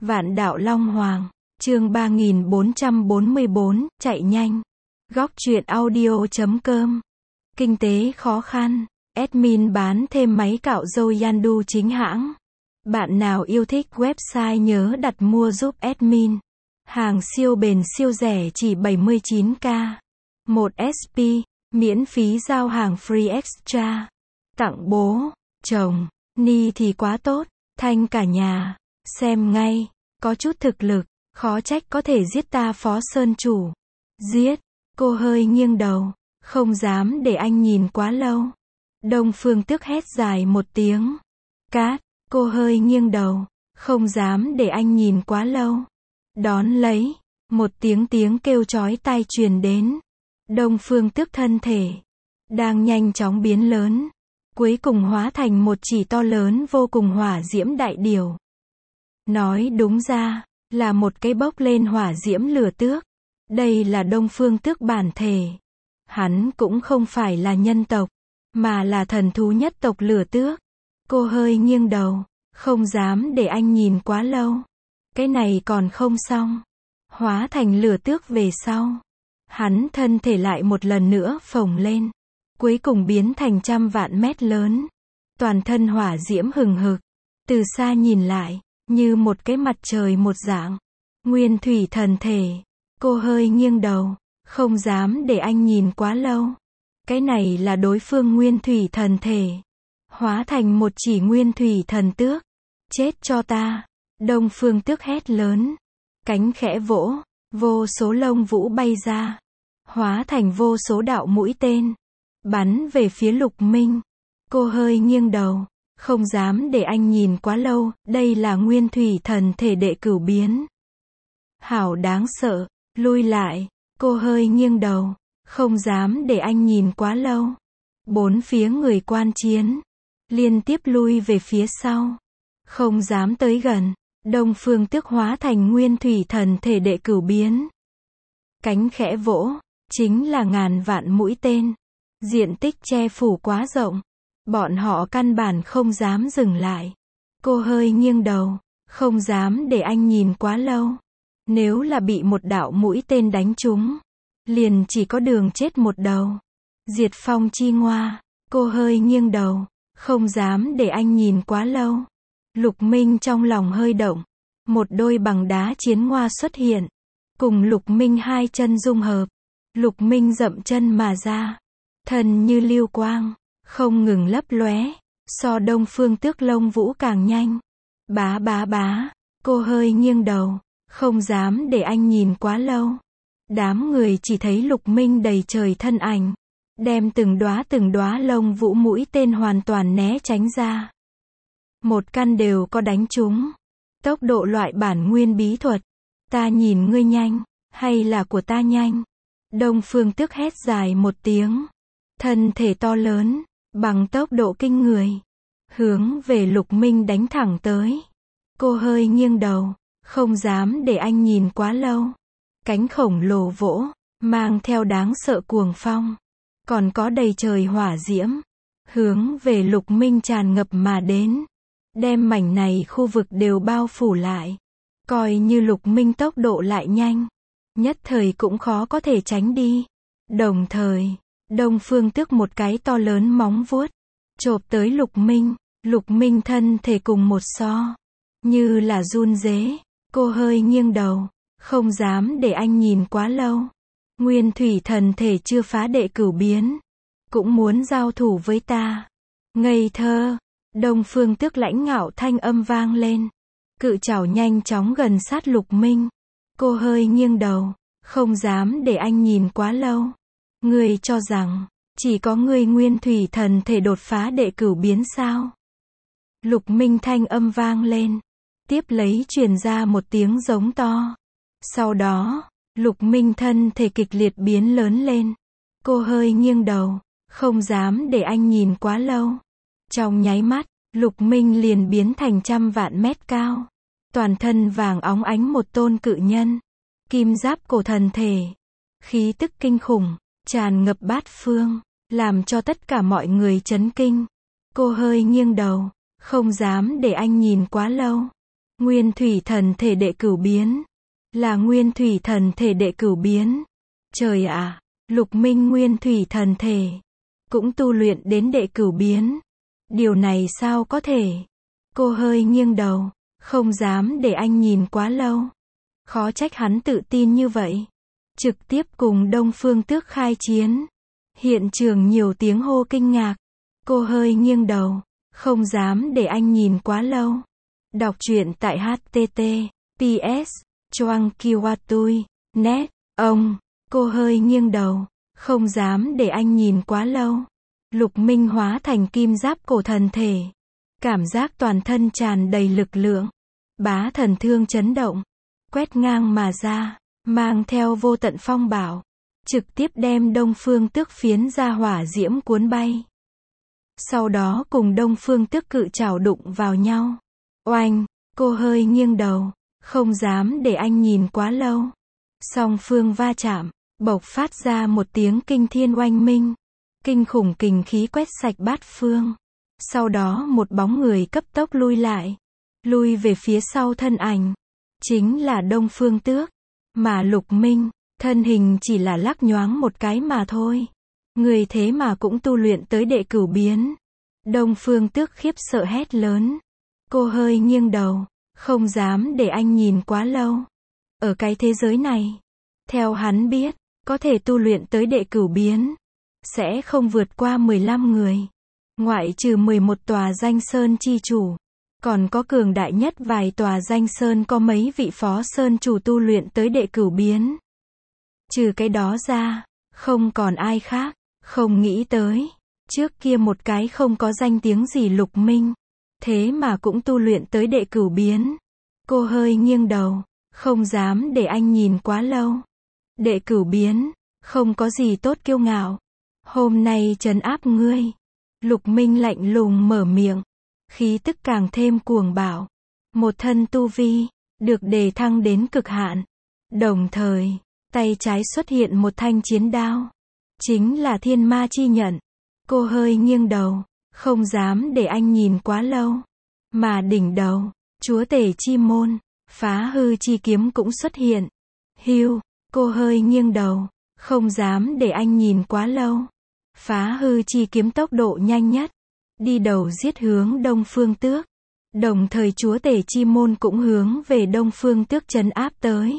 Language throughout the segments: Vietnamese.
Vạn đạo Long Hoàng, chương 3444, chạy nhanh. Góc truyện audio.com. Kinh tế khó khăn. Admin bán thêm máy cạo râu Yandu chính hãng. Bạn nào yêu thích website nhớ đặt mua giúp admin. Hàng siêu bền siêu rẻ chỉ 79k. 1 SP, miễn phí giao hàng free extra. Tặng bố, chồng, Ni thì quá tốt, thanh cả nhà. Xem ngay, có chút thực lực, khó trách có thể giết ta Phó Sơn Chủ. Giết, cô hơi nghiêng đầu, không dám để anh nhìn quá lâu. Đông Phương Tước hét dài một tiếng. Cát, cô hơi nghiêng đầu, không dám để anh nhìn quá lâu. Đón lấy, một tiếng kêu chói tai truyền đến. Đông Phương Tước thân thể đang nhanh chóng biến lớn, cuối cùng hóa thành một chỉ to lớn vô cùng hỏa diễm đại điểu. Nói đúng ra, là một cái bốc lên hỏa diễm lửa tước. Đây là Đông Phương Tước bản thể. Hắn cũng không phải là nhân tộc, mà là thần thú nhất tộc lửa tước. Cô hơi nghiêng đầu, không dám để anh nhìn quá lâu. Cái này còn không xong. Hóa thành lửa tước về sau, hắn thân thể lại một lần nữa phồng lên, cuối cùng biến thành trăm vạn mét lớn. Toàn thân hỏa diễm hừng hực, từ xa nhìn lại, như một cái mặt trời một dạng. Nguyên thủy thần thể. Cô hơi nghiêng đầu, không dám để anh nhìn quá lâu. Cái này là đối phương nguyên thủy thần thể. Hóa thành một chỉ nguyên thủy thần tước. Chết cho ta. Đông Phương Tước hét lớn. Cánh khẽ vỗ, vô số lông vũ bay ra. Hóa thành vô số đạo mũi tên. Bắn về phía Lục Minh. Cô hơi nghiêng đầu, không dám để anh nhìn quá lâu. Đây là nguyên thủy thần thể đệ cửu biến. Hảo đáng sợ, lui lại. Cô hơi nghiêng đầu, không dám để anh nhìn quá lâu. Bốn phía người quan chiến, liên tiếp lui về phía sau, không dám tới gần. Đông Phương Tước hóa thành nguyên thủy thần thể đệ cửu biến. Cánh khẽ vỗ, chính là ngàn vạn mũi tên. Diện tích che phủ quá rộng, bọn họ căn bản không dám dừng lại. Cô hơi nghiêng đầu, không dám để anh nhìn quá lâu. Nếu là bị một đạo mũi tên đánh trúng, liền chỉ có đường chết một đầu. Diệt phong chi ngoa. Cô hơi nghiêng đầu, không dám để anh nhìn quá lâu. Lục Minh trong lòng hơi động. Một đôi bằng đá chiến ngoa xuất hiện, cùng Lục Minh hai chân dung hợp. Lục Minh dậm chân mà ra, thân như lưu quang, không ngừng lấp lóe, so Đông Phương Tước lông vũ càng nhanh. Bá bá bá. Cô hơi nghiêng đầu, không dám để anh nhìn quá lâu. Đám người chỉ thấy Lục Minh đầy trời thân ảnh, đem từng đóa lông vũ mũi tên hoàn toàn né tránh ra. Một căn đều có đánh trúng. Tốc độ loại bản nguyên bí thuật. Ta nhìn ngươi nhanh, hay là của ta nhanh? Đông Phương Tước hét dài một tiếng. Thân thể to lớn, bằng tốc độ kinh người, hướng về Lục Minh đánh thẳng tới. Cô hơi nghiêng đầu, không dám để anh nhìn quá lâu. Cánh khổng lồ vỗ, mang theo đáng sợ cuồng phong. Còn có đầy trời hỏa diễm, hướng về Lục Minh tràn ngập mà đến. Đem mảnh này khu vực đều bao phủ lại. Coi như Lục Minh tốc độ lại nhanh, nhất thời cũng khó có thể tránh đi. Đồng thời, Đông Phương Tước một cái to lớn móng vuốt, chộp tới Lục Minh. Lục Minh thân thể cùng một so, như là run rế. Cô hơi nghiêng đầu, không dám để anh nhìn quá lâu. Nguyên thủy thần thể chưa phá đệ cửu biến, cũng muốn giao thủ với ta. Ngây thơ. Đông Phương Tước lãnh ngạo thanh âm vang lên. Cự trảo nhanh chóng gần sát Lục Minh. Cô hơi nghiêng đầu, không dám để anh nhìn quá lâu. Ngươi cho rằng, chỉ có ngươi nguyên thủy thần thể đột phá đệ cửu biến sao? Lục Minh thanh âm vang lên. Tiếp lấy truyền ra một tiếng giống to. Sau đó, Lục Minh thân thể kịch liệt biến lớn lên. Cô hơi nghiêng đầu, không dám để anh nhìn quá lâu. Trong nháy mắt, Lục Minh liền biến thành trăm vạn mét cao. Toàn thân vàng óng ánh một tôn cự nhân. Kim giáp cổ thần thể. Khí tức kinh khủng, tràn ngập bát phương, làm cho tất cả mọi người chấn kinh. Cô hơi nghiêng đầu, không dám để anh nhìn quá lâu. Nguyên thủy thần thể đệ cửu biến. Là nguyên thủy thần thể đệ cửu biến. Trời ạ, Lục Minh nguyên thủy thần thể. Cũng tu luyện đến đệ cửu biến. Điều này sao có thể? Cô hơi nghiêng đầu, không dám để anh nhìn quá lâu. Khó trách hắn tự tin như vậy. Trực tiếp cùng Đông Phương Tước khai chiến. Hiện trường nhiều tiếng hô kinh ngạc. Cô hơi nghiêng đầu, không dám để anh nhìn quá lâu. Đọc truyện tại https choangkiwatui.net. Cô hơi nghiêng đầu, không dám để anh nhìn quá lâu. Lục Minh hóa thành kim giáp cổ thần thể. Cảm giác toàn thân tràn đầy lực lượng. Bá thần thương chấn động. Quét ngang mà ra, mang theo vô tận phong bạo. Trực tiếp đem Đông Phương Tước phiến ra hỏa diễm cuốn bay. Sau đó cùng Đông Phương Tước cự chảo đụng vào nhau. Oanh, cô hơi nghiêng đầu, không dám để anh nhìn quá lâu. Song phương va chạm, bộc phát ra một tiếng kinh thiên oanh minh. Kinh khủng kình khí quét sạch bát phương. Sau đó một bóng người cấp tốc lui lại. Lui về phía sau thân ảnh. Chính là Đông Phương Tước. Mà Lục Minh, thân hình chỉ là lắc nhoáng một cái mà thôi. Người thế mà cũng tu luyện tới đệ cửu biến. Đông Phương Tước khiếp sợ hét lớn. Cô hơi nghiêng đầu, không dám để anh nhìn quá lâu. Ở cái thế giới này, theo hắn biết, có thể tu luyện tới đệ cửu biến, sẽ không vượt qua 15 người. Ngoại trừ 11 tòa danh sơn chi chủ. Còn có cường đại nhất vài tòa danh sơn có mấy vị phó sơn chủ tu luyện tới đệ cửu biến. Trừ cái đó ra, không còn ai khác. Không nghĩ tới, trước kia một cái không có danh tiếng gì Lục Minh. Thế mà cũng tu luyện tới đệ cửu biến. Cô hơi nghiêng đầu, không dám để anh nhìn quá lâu. Đệ cửu biến, không có gì tốt kiêu ngạo. Hôm nay trấn áp ngươi. Lục Minh lạnh lùng mở miệng. Khí tức càng thêm cuồng bạo. Một thân tu vi, được đề thăng đến cực hạn. Đồng thời, tay trái xuất hiện một thanh chiến đao. Chính là Thiên Ma Chi Nhận. Cô hơi nghiêng đầu, không dám để anh nhìn quá lâu. Mà đỉnh đầu, chúa tể chi môn, Phá Hư Chi Kiếm cũng xuất hiện. Hưu, cô hơi nghiêng đầu, không dám để anh nhìn quá lâu. Phá Hư Chi Kiếm tốc độ nhanh nhất. Đi đầu giết hướng Đông Phương Tước. Đồng thời chúa tể chi môn cũng hướng về Đông Phương Tước trấn áp tới.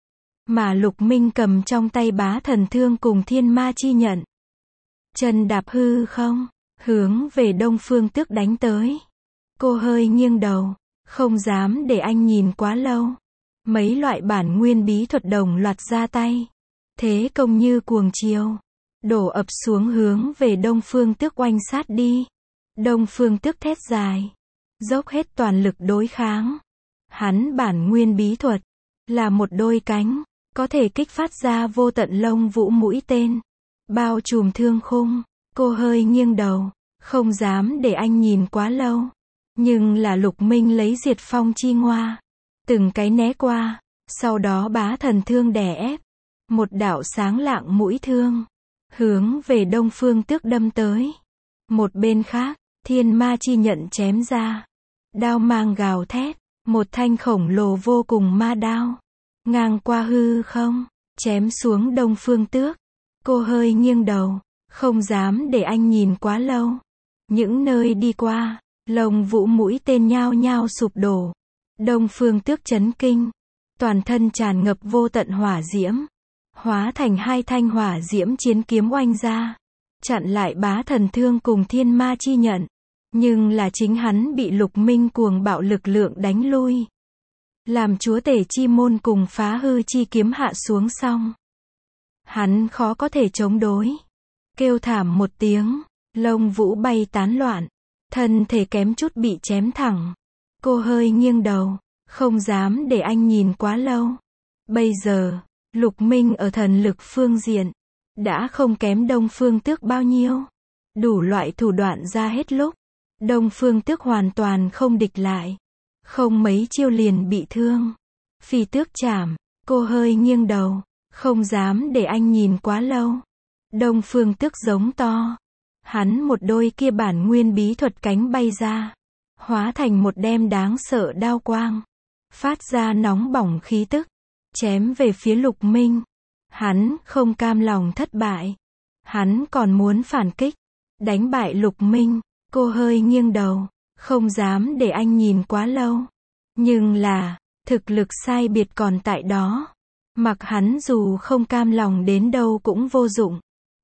Mà Lục Minh cầm trong tay bá thần thương cùng Thiên Ma Chi Nhận. Chân đạp hư không, hướng về Đông Phương Tước đánh tới. Cô hơi nghiêng đầu, không dám để anh nhìn quá lâu. Mấy loại bản nguyên bí thuật đồng loạt ra tay. Thế công như cuồng chiều. Đổ ập xuống hướng về Đông Phương Tước oanh sát đi. Đông Phương Tước thét dài. Dốc hết toàn lực đối kháng. Hắn bản nguyên bí thuật. Là một đôi cánh. Có thể kích phát ra vô tận lông vũ mũi tên. Bao trùm thương khung. Cô hơi nghiêng đầu. Không dám để anh nhìn quá lâu. Nhưng là Lục Minh lấy diệt phong chi ngoa. Từng cái né qua. Sau đó bá thần thương đè ép. Một đạo sáng lạng mũi thương. Hướng về Đông Phương Tước đâm tới. Một bên khác, Thiên Ma Chi Nhận chém ra. Đao mang gào thét. Một thanh khổng lồ vô cùng ma đao. Ngang qua hư không. Chém xuống Đông Phương Tước. Cô hơi nghiêng đầu. Không dám để anh nhìn quá lâu. Những nơi đi qua, lông vũ mũi tên nhao nhao sụp đổ. Đông Phương Tước chấn kinh. Toàn thân tràn ngập vô tận hỏa diễm. Hóa thành hai thanh hỏa diễm chiến kiếm oanh ra. Chặn lại bá thần thương cùng Thiên Ma Chi Nhận. Nhưng là chính hắn bị Lục Minh cuồng bạo lực lượng đánh lui. Làm chúa tể chi môn cùng Phá Hư Chi Kiếm hạ xuống xong. Hắn khó có thể chống đối. Kêu thảm một tiếng. Lông vũ bay tán loạn. Thân thể kém chút bị chém thẳng. Cô hơi nghiêng đầu. Không dám để anh nhìn quá lâu. Bây giờ, Lục Minh ở thần lực phương diện. Đã không kém Đông Phương Tước bao nhiêu. Đủ loại thủ đoạn ra hết lúc. Đông Phương Tước hoàn toàn không địch lại. Không mấy chiêu liền bị thương. Phi tước chảm. Cô hơi nghiêng đầu. Không dám để anh nhìn quá lâu. Đông Phương Tước giống to. Hắn một đôi kia bản nguyên bí thuật cánh bay ra. Hóa thành một đem đáng sợ đao quang. phát ra nóng bỏng khí tức, chém về phía Lục Minh. Hắn không cam lòng thất bại. Hắn còn muốn phản kích, đánh bại Lục Minh. Cô hơi nghiêng đầu, không dám để anh nhìn quá lâu. Nhưng là, thực lực sai biệt còn tại đó. Mặc hắn dù không cam lòng đến đâu cũng vô dụng.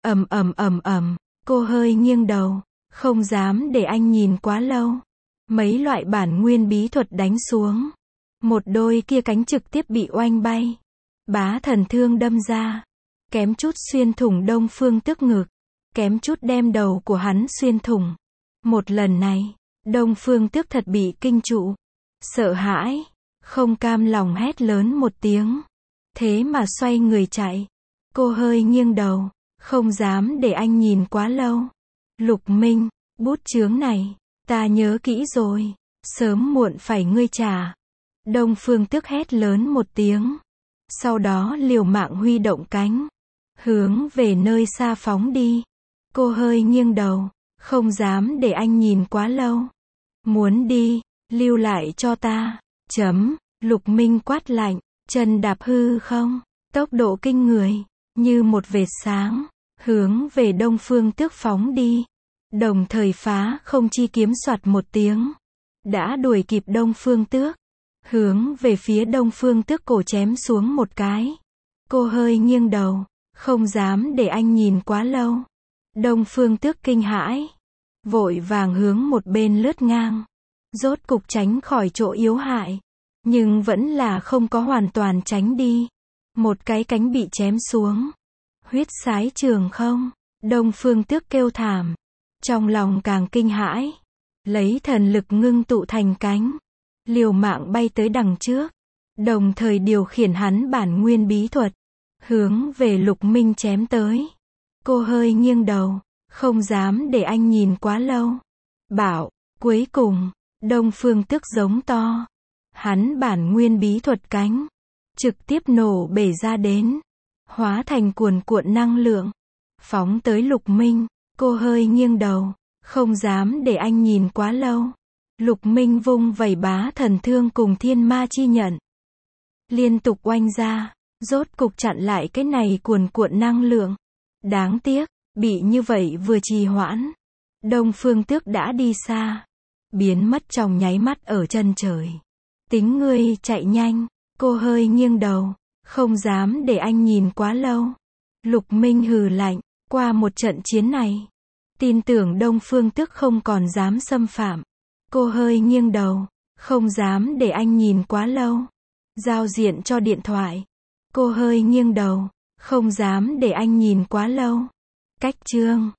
Cô hơi nghiêng đầu, không dám để anh nhìn quá lâu. Mấy loại bản nguyên bí thuật đánh xuống. Một đôi kia cánh trực tiếp bị oanh bay. Bá thần thương đâm ra, kém chút xuyên thủng Đông Phương Tước ngực, kém chút đem đầu của hắn xuyên thủng. Một lần này, Đông Phương Tước thật bị kinh trụ, sợ hãi, không cam lòng hét lớn một tiếng. Thế mà xoay người chạy. Cô hơi nghiêng đầu, không dám để anh nhìn quá lâu. Lục Minh, bút chướng này, ta nhớ kỹ rồi, sớm muộn phải ngươi trả. Đông Phương Tước hét lớn một tiếng. Sau đó liều mạng huy động cánh, hướng về nơi xa phóng đi. Cô hơi nghiêng đầu, không dám để anh nhìn quá lâu. Muốn đi, lưu lại cho ta. Lục Minh quát lạnh, chân đạp hư không, tốc độ kinh người, như một vệt sáng, hướng về Đông Phương Tước phóng đi. Đồng thời phá không chi kiếm soạt một tiếng, đã đuổi kịp Đông Phương Tước, hướng về phía Đông Phương Tước cổ chém xuống một cái. Cô hơi nghiêng đầu, không dám để anh nhìn quá lâu. Đông Phương Tước kinh hãi, vội vàng hướng một bên lướt ngang, rốt cục tránh khỏi chỗ yếu hại, nhưng vẫn là không có hoàn toàn tránh đi. Một cái cánh bị chém xuống, huyết sái trường không. Đông Phương Tước kêu thảm, trong lòng càng kinh hãi, lấy thần lực ngưng tụ thành cánh, liều mạng bay tới đằng trước, đồng thời điều khiển hắn bản nguyên bí thuật, hướng về Lục Minh chém tới. Cô hơi nghiêng đầu, không dám để anh nhìn quá lâu. Bảo, cuối cùng, Đông Phương Tước giống to. Hắn bản nguyên bí thuật cánh, trực tiếp nổ bể ra đến, hóa thành cuồn cuộn năng lượng, phóng tới Lục Minh. Cô hơi nghiêng đầu, không dám để anh nhìn quá lâu. Lục Minh vung vẩy bá thần thương cùng thiên ma chi nhận, liên tục oanh ra, rốt cục chặn lại cái này cuồn cuộn năng lượng. Đáng tiếc, bị như vậy vừa trì hoãn, Đông Phương Tước đã đi xa, biến mất trong nháy mắt ở chân trời. Tính ngươi chạy nhanh. Cô hơi nghiêng đầu, không dám để anh nhìn quá lâu. Lục Minh hừ lạnh, qua một trận chiến này, tin tưởng Đông Phương Tước không còn dám xâm phạm. Cô hơi nghiêng đầu, không dám để anh nhìn quá lâu. Giao diện cho điện thoại. Cô hơi nghiêng đầu, không dám để anh nhìn quá lâu. Cách chương